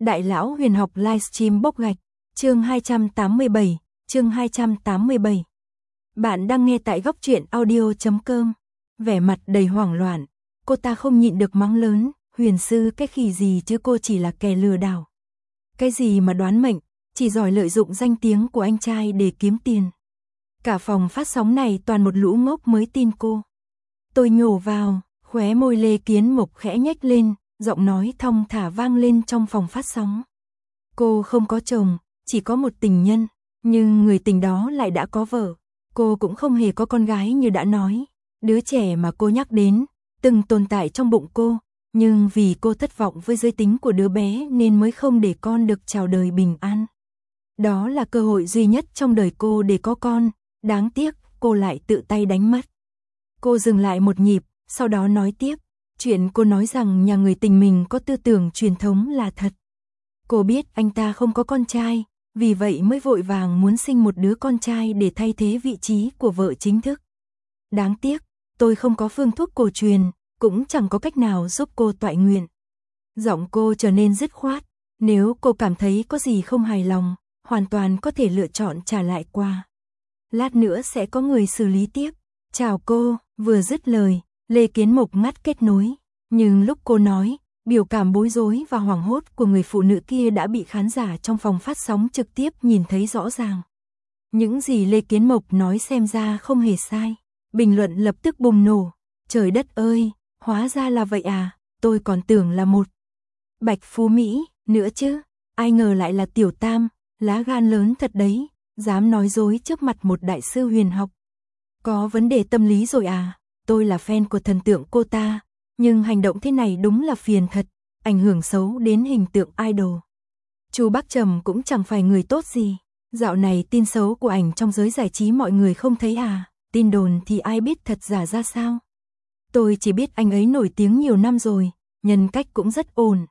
Đại lão huyền học livestream bốc gạch, chương 287, chương 287. Bạn đang nghe tại góc truyện audio.com. Vẻ mặt đầy hoảng loạn, cô ta không nhịn được mắng lớn, huyền sư cái khỉ gì chứ, cô chỉ là kẻ lừa đảo. Cái gì mà đoán mệnh, chỉ giỏi lợi dụng danh tiếng của anh trai để kiếm tiền. Cả phòng phát sóng này toàn một lũ ngốc mới tin cô. Tôi nhổ vào, khóe môi Lê Kiến Mộc khẽ nhếch lên, giọng nói thong thả vang lên trong phòng phát sóng. Cô không có chồng, chỉ có một tình nhân, nhưng người tình đó lại đã có vợ. Cô cũng không hề có con gái như đã nói. Đứa trẻ mà cô nhắc đến, từng tồn tại trong bụng cô, nhưng vì cô thất vọng với giới tính của đứa bé nên mới không để con được chào đời bình an. Đó là cơ hội duy nhất trong đời cô để có con, đáng tiếc cô lại tự tay đánh mất. Cô dừng lại một nhịp, sau đó nói tiếp. Chuyện cô nói rằng nhà người tình mình có tư tưởng truyền thống là thật. Cô biết anh ta không có con trai, vì vậy mới vội vàng muốn sinh một đứa con trai để thay thế vị trí của vợ chính thức. Đáng tiếc, tôi không có phương thuốc cổ truyền, cũng chẳng có cách nào giúp cô toại nguyện. Giọng cô trở nên dứt khoát, nếu cô cảm thấy có gì không hài lòng, hoàn toàn có thể lựa chọn trả lại qua. Lát nữa sẽ có người xử lý tiếp. Chào cô, vừa dứt lời, Lê Kiến Mộc ngắt kết nối. Nhưng lúc cô nói, biểu cảm bối rối và hoảng hốt của người phụ nữ kia đã bị khán giả trong phòng phát sóng trực tiếp nhìn thấy rõ ràng. Những gì Lê Kiến Mộc nói xem ra không hề sai. Bình luận lập tức bùng nổ. Trời đất ơi, hóa ra là vậy à, tôi còn tưởng là một Bạch Phú Mỹ nữa chứ. Ai ngờ lại là Tiểu Tam, lá gan lớn thật đấy, dám nói dối trước mặt một đại sư huyền học. Có vấn đề tâm lý rồi à, tôi là fan của thần tượng cô ta, nhưng hành động thế này đúng là phiền thật, ảnh hưởng xấu đến hình tượng idol. Chu Bắc Trầm cũng chẳng phải người tốt gì, dạo này tin xấu của ảnh trong giới giải trí mọi người không thấy à, tin đồn thì ai biết thật giả ra sao. Tôi chỉ biết anh ấy nổi tiếng nhiều năm rồi, nhân cách cũng rất ổn.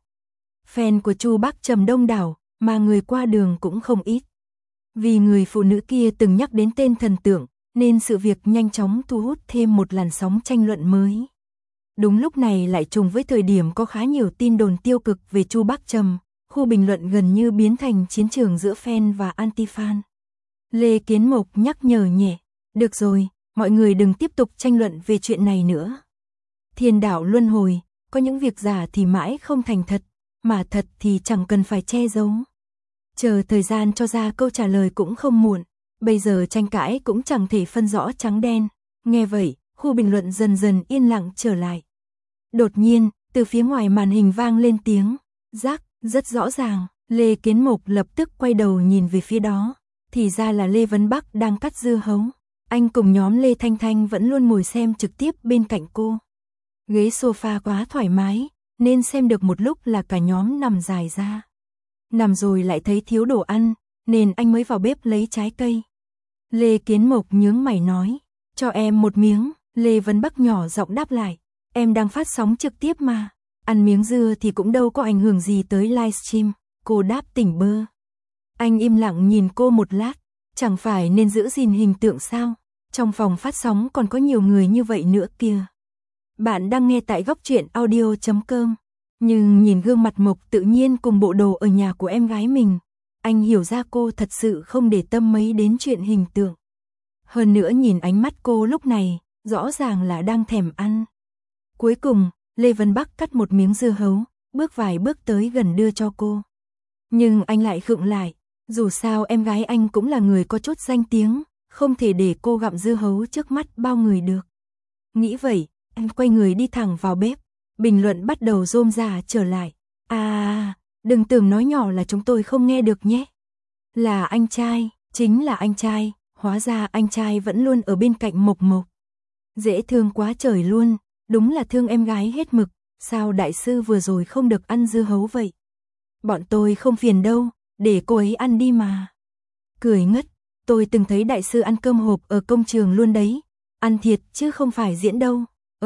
Fan của Chu Bắc Trầm đông đảo, mà người qua đường cũng không ít. Vì người phụ nữ kia từng nhắc đến tên thần tượng, nên sự việc nhanh chóng thu hút thêm một làn sóng tranh luận mới. Đúng lúc này lại trùng với thời điểm có khá nhiều tin đồn tiêu cực về Chu Bắc Trầm, khu bình luận gần như biến thành chiến trường giữa fan và anti-fan. Lê Kiến Mộc nhắc nhở nhẹ, được rồi, mọi người đừng tiếp tục tranh luận về chuyện này nữa. Thiên đạo luân hồi, có những việc giả thì mãi không thành thật, mà thật thì chẳng cần phải che giấu. Chờ thời gian cho ra câu trả lời cũng không muộn. Bây giờ tranh cãi cũng chẳng thể phân rõ trắng đen. Nghe vậy, khu bình luận dần dần yên lặng trở lại. Đột nhiên, từ phía ngoài màn hình vang lên tiếng rắc, rất rõ ràng. Lê Kiến Mộc lập tức quay đầu nhìn về phía đó. Thì ra là Lê Vấn Bắc đang cắt dưa hấu. Anh cùng nhóm Lê Thanh Thanh vẫn luôn ngồi xem trực tiếp bên cạnh cô. Ghế sofa quá thoải mái, nên xem được một lúc là cả nhóm nằm dài ra. Nằm rồi lại thấy thiếu đồ ăn, nên anh mới vào bếp lấy trái cây. Lê Kiến Mộc nhướng mày nói, cho em một miếng. Lê Vấn Bắc nhỏ giọng đáp lại, em đang phát sóng trực tiếp mà, ăn miếng dưa thì cũng đâu có ảnh hưởng gì tới livestream. Cô đáp tỉnh bơ. Anh im lặng nhìn cô một lát, chẳng phải nên giữ gìn hình tượng sao, trong phòng phát sóng còn có nhiều người như vậy nữa kìa. Bạn đang nghe tại góc truyện audio.com, nhưng nhìn gương mặt Mộc tự nhiên cùng bộ đồ ở nhà của em gái mình, anh hiểu ra cô thật sự không để tâm mấy đến chuyện hình tượng. Hơn nữa nhìn ánh mắt cô lúc này, rõ ràng là đang thèm ăn. Cuối cùng, Lê Vân Bắc cắt một miếng dưa hấu, bước vài bước tới gần đưa cho cô. Nhưng anh lại khựng lại, dù sao em gái anh cũng là người có chút danh tiếng, không thể để cô gặm dưa hấu trước mắt bao người được. Nghĩ vậy, anh quay người đi thẳng vào bếp, bình luận bắt đầu rôm rả trở lại. À, đừng tưởng nói nhỏ là chúng tôi không nghe được nhé. Là anh trai, chính là anh trai, hóa ra anh trai vẫn luôn ở bên cạnh Mộc Mộc. Dễ thương quá trời luôn, đúng là thương em gái hết mực, sao đại sư vừa rồi không được ăn dưa hấu vậy? Bọn tôi không phiền đâu, để cô ấy ăn đi mà. Cười ngất, tôi từng thấy đại sư ăn cơm hộp ở công trường luôn đấy, ăn thiệt chứ không phải diễn đâu.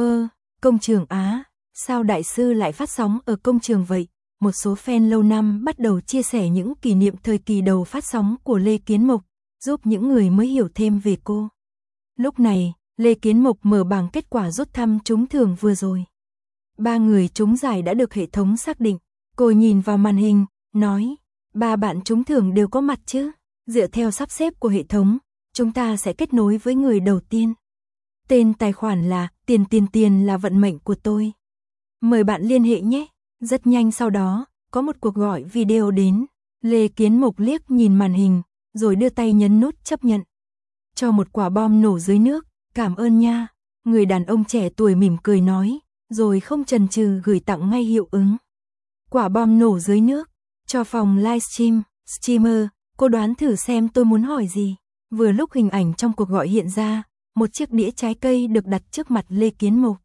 Công trường á, sao đại sư lại phát sóng ở công trường vậy? Một số fan lâu năm bắt đầu chia sẻ những kỷ niệm thời kỳ đầu phát sóng của Lê Kiến Mộc, giúp những người mới hiểu thêm về cô. Lúc này, Lê Kiến Mộc mở bảng kết quả rút thăm trúng thưởng vừa rồi. 3 người trúng giải đã được hệ thống xác định. Cô nhìn vào màn hình, nói, ba bạn trúng thưởng đều có mặt chứ, dựa theo sắp xếp của hệ thống, chúng ta sẽ kết nối với người đầu tiên. Tên tài khoản là tiền là vận mệnh của tôi. Mời bạn liên hệ nhé. Rất nhanh sau đó, có một cuộc gọi video đến. Lê Kiến Mục liếc nhìn màn hình, rồi đưa tay nhấn nút chấp nhận. Cho một quả bom nổ dưới nước, cảm ơn nha. Người đàn ông trẻ tuổi mỉm cười nói, rồi không chần chừ gửi tặng ngay hiệu ứng. Quả bom nổ dưới nước, cho phòng livestream, streamer, cô đoán thử xem tôi muốn hỏi gì. Vừa lúc hình ảnh trong cuộc gọi hiện ra, một chiếc đĩa trái cây được đặt trước mặt Lê Kiến Mục.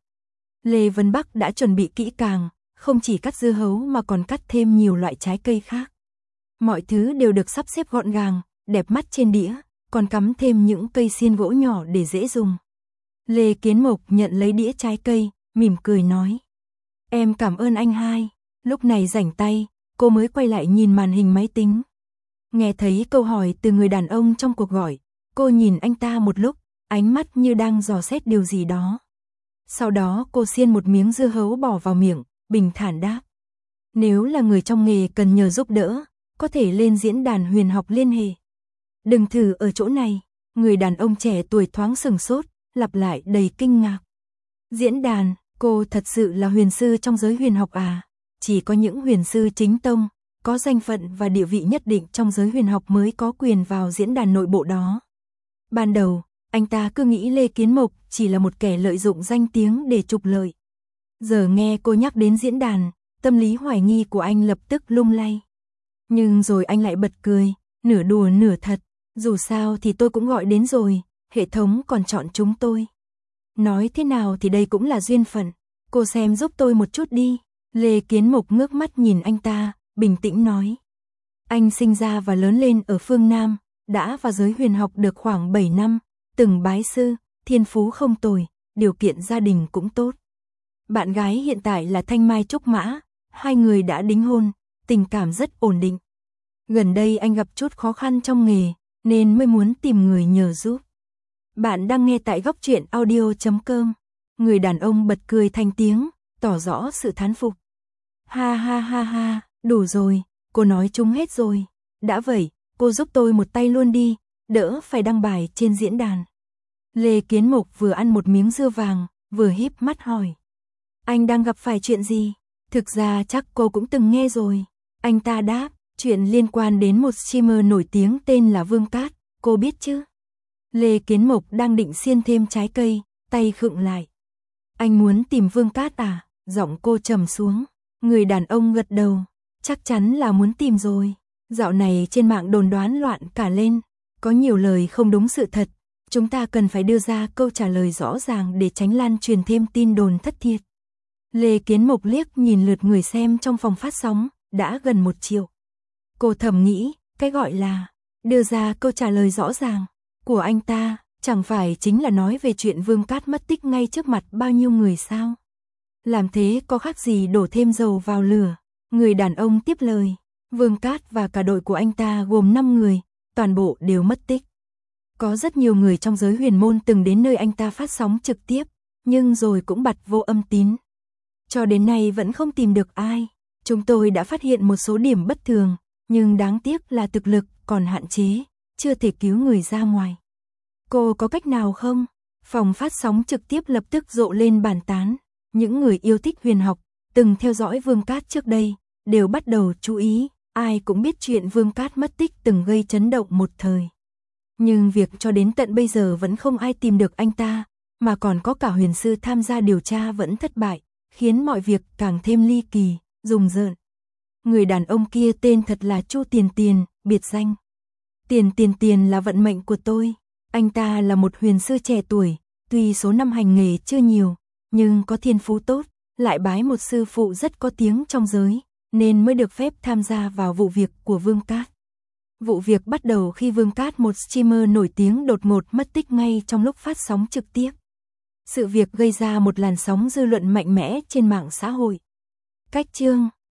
Lê Vân Bắc đã chuẩn bị kỹ càng, không chỉ cắt dưa hấu mà còn cắt thêm nhiều loại trái cây khác. Mọi thứ đều được sắp xếp gọn gàng, đẹp mắt trên đĩa, còn cắm thêm những cây xiên gỗ nhỏ để dễ dùng. Lê Kiến Mục nhận lấy đĩa trái cây, mỉm cười nói. Em cảm ơn anh hai. Lúc này rảnh tay, cô mới quay lại nhìn màn hình máy tính. Nghe thấy câu hỏi từ người đàn ông trong cuộc gọi, cô nhìn anh ta một lúc, ánh mắt như đang dò xét điều gì đó. Sau đó cô xiên một miếng dưa hấu bỏ vào miệng, bình thản đáp. Nếu là người trong nghề cần nhờ giúp đỡ, có thể lên diễn đàn huyền học liên hệ. Đừng thử ở chỗ này, người đàn ông trẻ tuổi thoáng sừng sốt, lặp lại đầy kinh ngạc. Diễn đàn, cô thật sự là huyền sư trong giới huyền học à? Chỉ có những huyền sư chính tông, có danh phận và địa vị nhất định trong giới huyền học mới có quyền vào diễn đàn nội bộ đó. Ban đầu, anh ta cứ nghĩ Lê Kiến Mục chỉ là một kẻ lợi dụng danh tiếng để trục lợi. Giờ nghe cô nhắc đến diễn đàn, tâm lý hoài nghi của anh lập tức lung lay. Nhưng rồi anh lại bật cười, nửa đùa nửa thật, dù sao thì tôi cũng gọi đến rồi, hệ thống còn chọn chúng tôi. Nói thế nào thì đây cũng là duyên phận, cô xem giúp tôi một chút đi. Lê Kiến Mục ngước mắt nhìn anh ta, bình tĩnh nói. Anh sinh ra và lớn lên ở phương Nam, đã vào giới huyền học được khoảng 7 năm, từng bái sư, thiên phú không tồi, điều kiện gia đình cũng tốt. Bạn gái hiện tại là Thanh Mai Trúc Mã, hai người đã đính hôn, tình cảm rất ổn định. Gần đây anh gặp chút khó khăn trong nghề, nên mới muốn tìm người nhờ giúp. Bạn đang nghe tại góc truyện audio.com. Người đàn ông bật cười thành tiếng, tỏ rõ sự thán phục. Ha ha ha ha, đủ rồi, cô nói chung hết rồi. Đã vậy, cô giúp tôi một tay luôn đi, đỡ phải đăng bài trên diễn đàn. Lê Kiến Mục vừa ăn một miếng dưa vàng, vừa híp mắt hỏi. Anh đang gặp phải chuyện gì? Thực ra chắc cô cũng từng nghe rồi. Anh ta đáp, chuyện liên quan đến một streamer nổi tiếng tên là Vương Cát, cô biết chứ? Lê Kiến Mục đang định xiên thêm trái cây, tay khựng lại. Anh muốn tìm Vương Cát à? Giọng cô trầm xuống. Người đàn ông gật đầu, chắc chắn là muốn tìm rồi. Dạo này trên mạng đồn đoán loạn cả lên, có nhiều lời không đúng sự thật. Chúng ta cần phải đưa ra câu trả lời rõ ràng để tránh lan truyền thêm tin đồn thất thiệt. Lê Kiến Mục liếc nhìn lượt người xem trong phòng phát sóng, đã gần 1 triệu. Cô thầm nghĩ, cái gọi là đưa ra câu trả lời rõ ràng của anh ta, chẳng phải chính là nói về chuyện Vương Cát mất tích ngay trước mặt bao nhiêu người sao? Làm thế có khác gì đổ thêm dầu vào lửa? Người đàn ông tiếp lời, Vương Cát và cả đội của anh ta gồm 5 người, toàn bộ đều mất tích. Có rất nhiều người trong giới huyền môn từng đến nơi anh ta phát sóng trực tiếp, nhưng rồi cũng bặt vô âm tín. Cho đến nay vẫn không tìm được ai. Chúng tôi đã phát hiện một số điểm bất thường, nhưng đáng tiếc là thực lực còn hạn chế, chưa thể cứu người ra ngoài. Cô có cách nào không? Phòng phát sóng trực tiếp lập tức rộ lên bàn tán. Những người yêu thích huyền học, từng theo dõi Vương Cát trước đây, đều bắt đầu chú ý. Ai cũng biết chuyện Vương Cát mất tích từng gây chấn động một thời. Nhưng việc cho đến tận bây giờ vẫn không ai tìm được anh ta, mà còn có cả huyền sư tham gia điều tra vẫn thất bại, khiến mọi việc càng thêm ly kỳ, rùng rợn. Người đàn ông kia tên thật là Chu Tiền, biệt danh Tiền là vận mệnh của tôi. Anh ta là một huyền sư trẻ tuổi, tuy số năm hành nghề chưa nhiều, nhưng có thiên phú tốt, lại bái một sư phụ rất có tiếng trong giới, nên mới được phép tham gia vào vụ việc của Vương Cát. Vụ việc bắt đầu khi Vương Cát, một streamer nổi tiếng, đột ngột mất tích ngay trong lúc phát sóng trực tiếp. Sự việc gây ra một làn sóng dư luận mạnh mẽ trên mạng xã hội. Cách chương